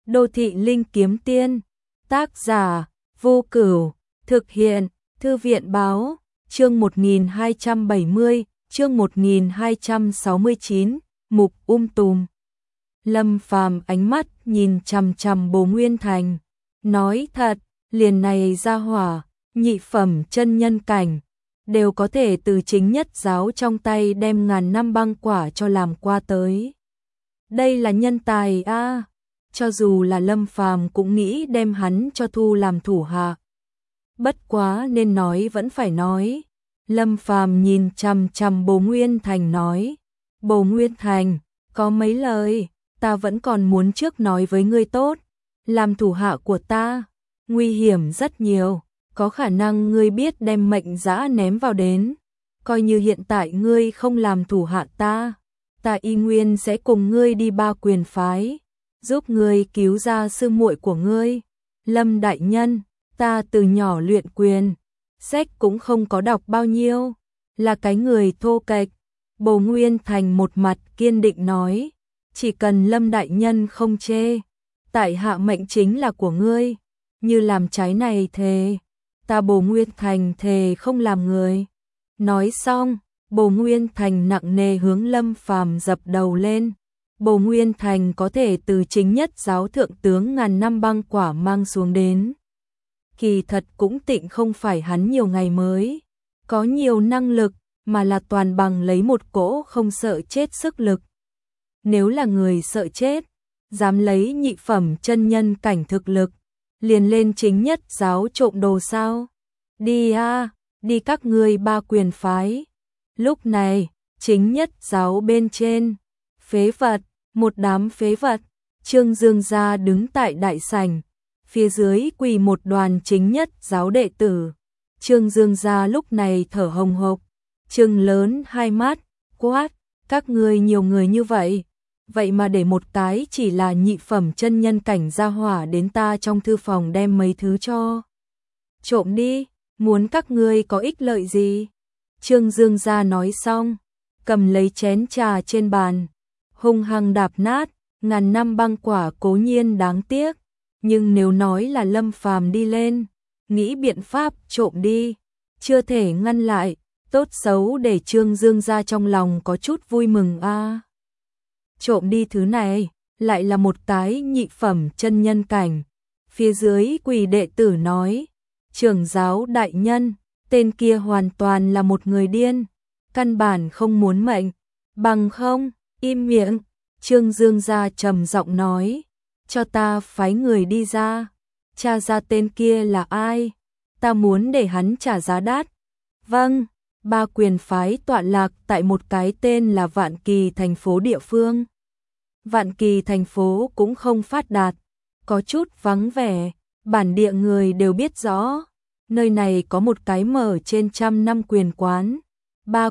Đô thị linh kiếm tiên. Tác giả Vô Cửu. Thực hiện Thư viện báo. Chương 1270, chương 1269, mục tùm. Lâm Phàm ánh mắt nhìn chằm chằm Bồ Nguyên Thành, nói thật, liền này ra hỏa, nhị phẩm chân nhân cảnh, đều có thể từ chính nhất giáo trong tay đem ngàn năm băng quả cho làm qua tới. Đây là nhân tài a, cho dù là Lâm Phàm cũng nghĩ đem hắn cho thu làm thủ hạ. Bất quá nên nói vẫn phải nói. Lâm Phàm nhìn chằm chằm Bồ Nguyên Thành nói, Bồ Nguyên Thành, có mấy lời, ta vẫn còn muốn trước nói với ngươi tốt, làm thủ hạ của ta, nguy hiểm rất nhiều, có khả năng ngươi biết đem mệnh dã ném vào đến, coi như hiện tại ngươi không làm thủ hạ ta y nguyên sẽ cùng ngươi đi Ba Quyền phái, giúp ngươi cứu ra sư muội của ngươi. Lâm đại nhân, ta từ nhỏ luyện quyền, sách cũng không có đọc bao nhiêu, là cái người thô kệch. Bồ Nguyên Thành một mặt kiên định nói, chỉ cần Lâm đại nhân không chê, tại hạ mệnh chính là của ngươi, như làm trái này thề, ta Bồ Nguyên Thành thề không làm người. Nói xong, Bồ Nguyên Thành nặng nề hướng Lâm Phàm dập đầu lên. Bồ Nguyên Thành có thể từ chính nhất giáo thượng tướng ngàn năm băng quả mang xuống đến. Kỳ thật cũng tịnh không phải hắn nhiều ngày mới có nhiều năng lực, mà là toàn bằng lấy một cỗ không sợ chết sức lực. Nếu là người sợ chết, dám lấy nhị phẩm chân nhân cảnh thực lực, liền lên chính nhất giáo trộm đồ sao? Đi a, đi các ngươi Ba Quyền phái. Lúc này, chính nhất giáo bên trên, phế vật, một đám phế vật, Trương Dương gia đứng tại đại sảnh, phía dưới quỳ một đoàn chính nhất giáo đệ tử. Trương Dương gia lúc này thở hồng hộc, trừng lớn hai mắt, quát, các ngươi nhiều người như vậy, vậy mà để một cái chỉ là nhị phẩm chân nhân cảnh gia hỏa đến ta trong thư phòng đem mấy thứ cho trộm đi, muốn các ngươi có ích lợi gì? Trương Dương gia nói xong, cầm lấy chén trà trên bàn, hung hăng đạp nát, ngàn năm băng quả cố nhiên đáng tiếc, nhưng nếu nói là Lâm Phàm đi lên, nghĩ biện pháp trộm đi, chưa thể ngăn lại, tốt xấu để Trương Dương gia trong lòng có chút vui mừng a. Trộm đi thứ này, lại là một cái nhị phẩm chân nhân cảnh. Phía dưới quỳ đệ tử nói, trưởng giáo đại nhân, tên kia hoàn toàn là một người điên, căn bản không muốn mệnh, bằng không, im miệng. Trương Dương gia trầm giọng nói, cho ta phái người đi ra, tra ra tên kia là ai, ta muốn để hắn trả giá đắt. Vâng, Ba Quyền phái tọa lạc tại một cái tên là Vạn Kỳ thành phố địa phương. Vạn Kỳ thành phố cũng không phát đạt, có chút vắng vẻ, bản địa người đều biết rõ. Nơi này có một cái mở trên 100 năm quyền quán, Ba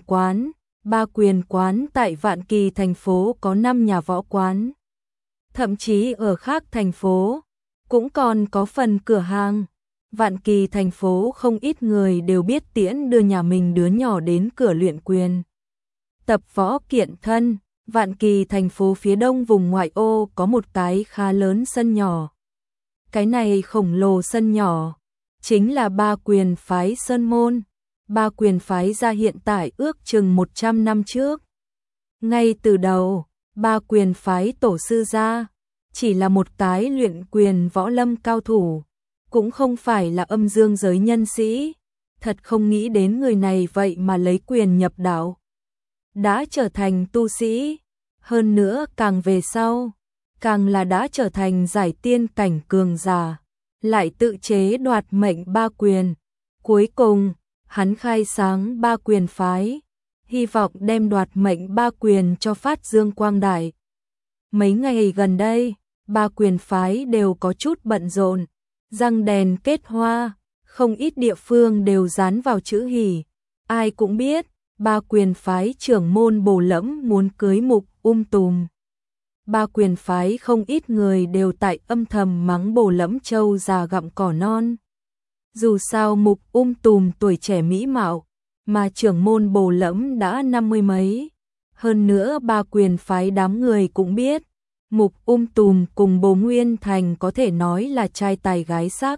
Quyền quán tại Vạn Kỳ thành phố có 5 nhà võ quán. Thậm chí ở khác thành phố, cũng còn có phần cửa hàng. Vạn Kỳ thành phố không ít người đều biết tiễn đưa nhà mình đứa nhỏ đến cửa luyện quyền. Tập võ kiện thân, Vạn Kỳ thành phố phía đông vùng ngoại ô có một cái khá lớn sân nhỏ. Cái này khổng lồ sân nhỏ, chính là Ba Quyền phái sơn môn. Ba Quyền phái ra hiện tại ước chừng 100 năm trước. Ngay từ đầu, Ba Quyền phái tổ sư ra, chỉ là một cái luyện quyền võ lâm cao thủ, cũng không phải là âm dương giới nhân sĩ. Thật không nghĩ đến người này vậy mà lấy quyền nhập đạo, đã trở thành tu sĩ, hơn nữa càng về sau, càng là đã trở thành giải tiên cảnh cường giả, lại tự chế đoạt mệnh Ba Quyền. Cuối cùng, hắn khai sáng Ba Quyền phái, hy vọng đem đoạt mệnh Ba Quyền cho phát dương quang đại. Mấy ngày gần đây, Ba Quyền phái đều có chút bận rộn, răng đèn kết hoa, không ít địa phương đều dán vào chữ hỉ. Ai cũng biết, Ba Quyền phái trưởng môn Bồ Lẫm muốn cưới mục tùm. Ba Quyền phái không ít người đều tại âm thầm mắng Bồ Lẫm trâu già gặm cỏ non. Dù sao mục tùm tuổi trẻ mỹ mạo, mà trưởng môn Bồ Lẫm đã 50 mấy. Hơn nữa Ba Quyền phái đám người cũng biết, Mục Tùm cùng Bồ Nguyên Thành có thể nói là trai tài gái sắc.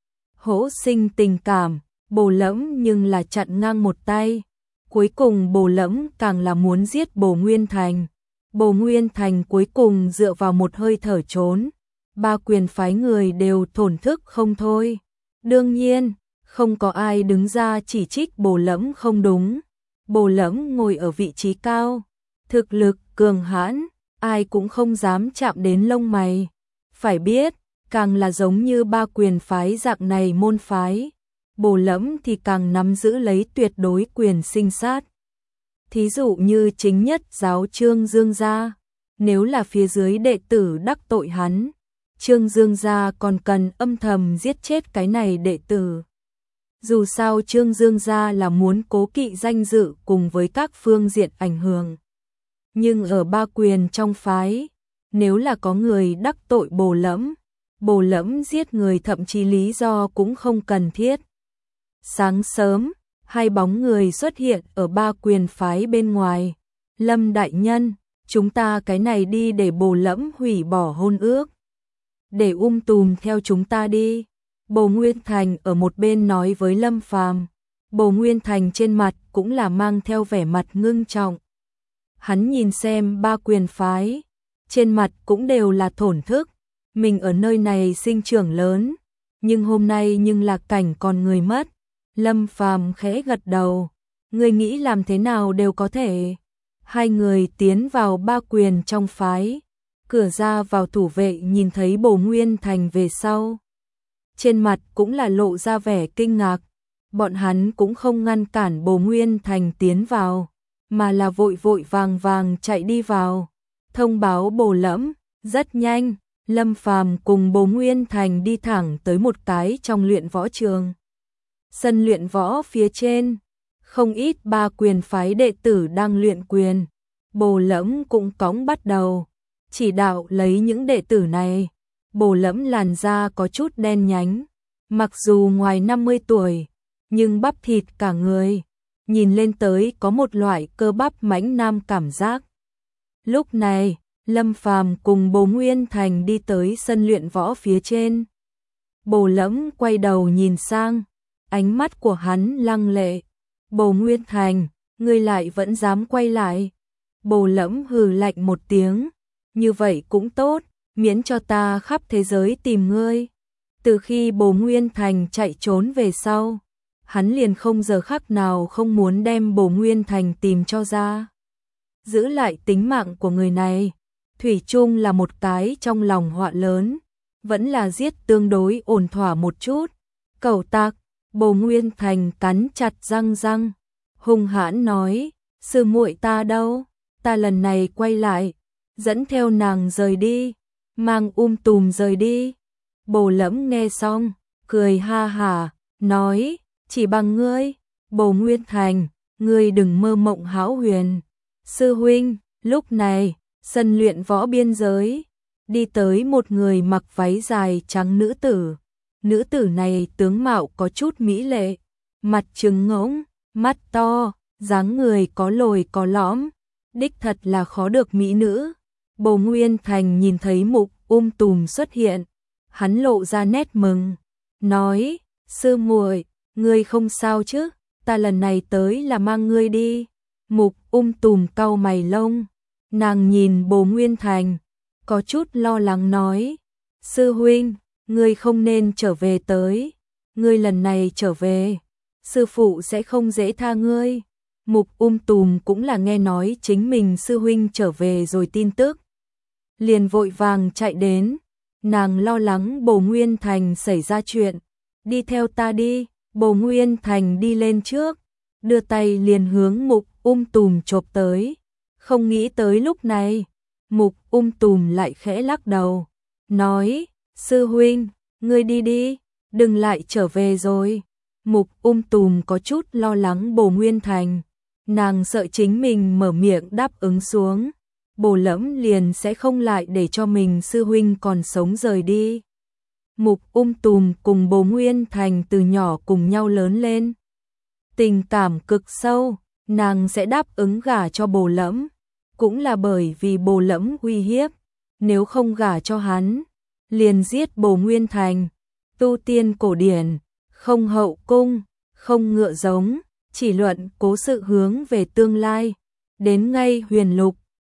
Hỗ sinh tình cảm, Bồ Lẫm nhưng là chặn ngang một tay. Cuối cùng Bồ Lẫm càng là muốn giết Bồ Nguyên Thành. Bồ Nguyên Thành cuối cùng dựa vào một hơi thở trốn. Ba quyền phái người đều thổn thức không thôi. Đương nhiên, không có ai đứng ra chỉ trích Bồ Lẫm không đúng. Bồ Lẫm ngồi ở vị trí cao, thực lực cường hãn, ai cũng không dám chạm đến lông mày. Phải biết, càng là giống như ba quyền phái dạng này môn phái, Bồ Lẫm thì càng nắm giữ lấy tuyệt đối quyền sinh sát. Thí dụ như chính nhất giáo Trương Dương gia, nếu là phía dưới đệ tử đắc tội hắn, Trương Dương gia còn cần âm thầm giết chết cái này đệ tử. Dù sao Trương Dương gia là muốn cố kỵ danh dự cùng với các phương diện ảnh hưởng. Nhưng ở ba quyền trong phái, nếu là có người đắc tội Bồ Lẫm giết người thậm chí lý do cũng không cần thiết. Sáng sớm, hai bóng người xuất hiện ở ba quyền phái bên ngoài. Lâm đại nhân, chúng ta cái này đi để Bồ Lẫm hủy bỏ hôn ước. Để Tùm theo chúng ta đi. Bồ Nguyên Thành ở một bên nói với Lâm Phàm. Bồ Nguyên Thành trên mặt cũng là mang theo vẻ mặt ngưng trọng. Hắn nhìn xem ba quyền phái, trên mặt cũng đều là thổn thức. Mình ở nơi này sinh trưởng lớn, nhưng hôm nay nhưng là cảnh còn người mất. Lâm Phàm khẽ gật đầu, người nghĩ làm thế nào đều có thể. Hai người tiến vào ba quyền trong phái, cửa ra vào thủ vệ nhìn thấy Bồ Nguyên Thành về sau. Trên mặt cũng là lộ ra vẻ kinh ngạc, bọn hắn cũng không ngăn cản Bồ Nguyên Thành tiến vào, mà là vội vội vàng chạy đi vào, thông báo Bồ Lẫm. Rất nhanh, Lâm Phàm cùng Bồ Nguyên Thành đi thẳng tới một cái trong luyện võ trường. Sân luyện võ phía trên, không ít ba quyền phái đệ tử đang luyện quyền. Bồ Lẫm cũng cõng bắt đầu, chỉ đạo lấy những đệ tử này. Bồ Lẫm làn da có chút đen nhánh, mặc dù ngoài 50 tuổi, nhưng bắp thịt cả người, nhìn lên tới có một loại cơ bắp mãnh nam cảm giác. Lúc này, Lâm Phàm cùng Bồ Nguyên Thành đi tới sân luyện võ phía trên. Bồ Lẫm quay đầu nhìn sang, ánh mắt của hắn lăng lệ. Bồ Nguyên Thành, ngươi lại vẫn dám quay lại. Bồ Lẫm hừ lạnh một tiếng, như vậy cũng tốt, miễn cho ta khắp thế giới tìm ngươi. Từ khi Bồ Nguyên Thành chạy trốn về sau, hắn liền không giờ khắc nào không muốn đem Bồ Nguyên Thành tìm cho ra. Giữ lại tính mạng của người này, thủy chung là một cái trong lòng họa lớn, vẫn là giết tương đối ổn thỏa một chút. Cẩu tặc, Bồ Nguyên Thành cắn chặt răng, hung hãn nói, sư muội ta đâu, ta lần này quay lại, dẫn theo nàng rời đi, mang Tùm rời đi. Bồ Lẫm nghe xong, cười ha hả, nói, chỉ bằng ngươi, Bồ Nguyên Thành, ngươi đừng mơ mộng hão huyền. Sư huynh, lúc này, sân luyện võ biên giới, đi tới một người mặc váy dài trắng nữ tử. Nữ tử này tướng mạo có chút mỹ lệ, mặt trứng ngỗng, mắt to, dáng người có lồi có lõm, đích thật là khó được mỹ nữ. Bồ Nguyên Thành nhìn thấy Mục Tùm xuất hiện, hắn lộ ra nét mừng, nói, sư muội, ngươi không sao chứ, ta lần này tới là mang ngươi đi. Mục Tùm cau mày lông, nàng nhìn Bồ Nguyên Thành, có chút lo lắng nói, sư huynh, ngươi không nên trở về tới, ngươi lần này trở về, sư phụ sẽ không dễ tha ngươi. Mục Tùm cũng là nghe nói chính mình sư huynh trở về rồi tin tức, liền vội vàng chạy đến, nàng lo lắng Bồ Nguyên Thành xảy ra chuyện, đi theo ta đi. Bồ Nguyên Thành đi lên trước, đưa tay liền hướng Mục Tùm chộp tới, không nghĩ tới lúc này, Mục Tùm lại khẽ lắc đầu, nói, sư huynh, ngươi đi đi, đừng lại trở về rồi. Mục Tùm có chút lo lắng Bồ Nguyên Thành, nàng sợ chính mình mở miệng đáp ứng xuống, Bồ Lẫm liền sẽ không lại để cho mình sư huynh còn sống rời đi. Mục Tùm cùng Bồ Nguyên Thành từ nhỏ cùng nhau lớn lên, tình cảm cực sâu, nàng sẽ đáp ứng gả cho Bồ Lẫm, cũng là bởi vì Bồ Lẫm uy hiếp, nếu không gả cho hắn, liền giết Bồ Nguyên Thành. Tu tiên cổ điển, không hậu cung, không ngựa giống, chỉ luận cố sự hướng về tương lai. Đến ngay Huyền Lục,